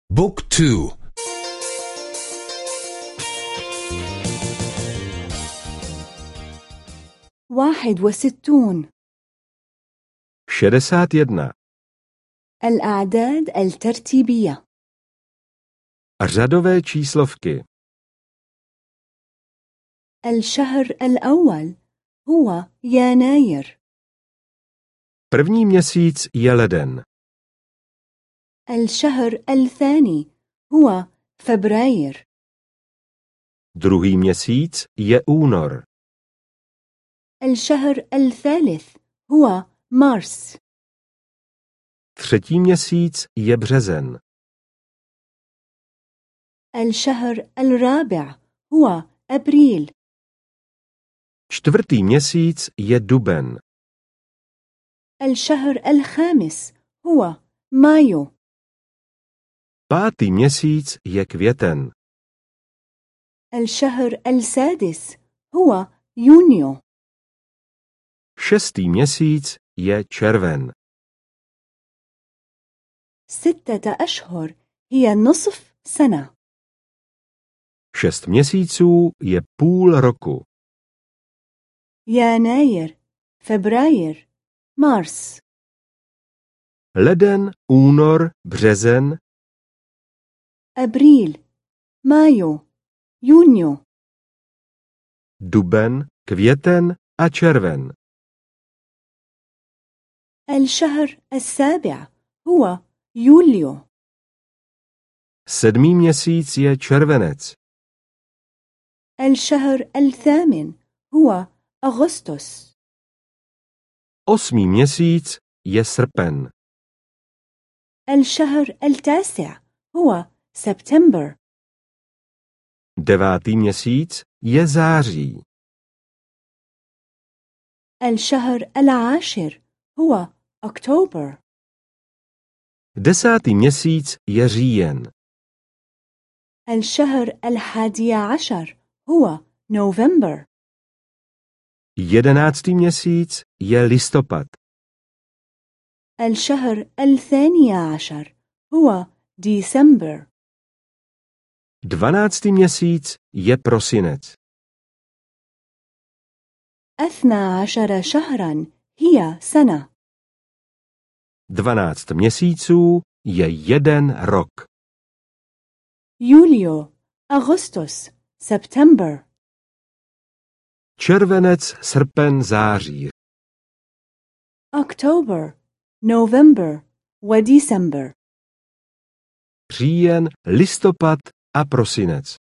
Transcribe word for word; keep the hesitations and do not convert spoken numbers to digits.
بوك تو. واحد وستون. šedesát jedna. الأعداد الترتيبية. Řadové číslovky. الشهر الأول هو يناير. První měsíc je leden. الشهر الثاني هو فبراير. Druhý měsíc je únor. الشهر الثالث هو مارس. Třetí měsíc je březen. الشهر الرابع هو أبريل. Čtvrtý měsíc je duben. الشهر الخامس هو مايو. Pátý měsíc je květen. الشهر السادس هو يونيو. Šestý měsíc je červen. ستة أشهر هي نصف سنة. Šest měsíců je půl roku. يناير، فبراير، مارس. Leden, únor, březen. أبريل، مايو، يونيو. Duben, květen a červen. الشهر السابع هو يوليو. Sedmý měsíc je červenec. الشهر الثامن هو أغسطس. Osmý měsíc je srpen. الشهر التاسع هو سبتمبر. Devátý měsíc je září. الشهر العاشر هو أكتوبر. Desátý měsíc je říjen. الشهر الحادي عشر هو نوفمبر. Jedenáctý měsíc je listopad. الشهر الثاني عشر هو ديسمبر. Dvanáctý měsíc je prosinec. اثنا عشر شهرا هي سنة. Dvanáct měsíců je jeden rok. يوليو، أغسطس، سبتمبر. Červenec, srpen, září. أكتوبر، نوفمبر وديسمبر. Říjen, listopad a prosinec.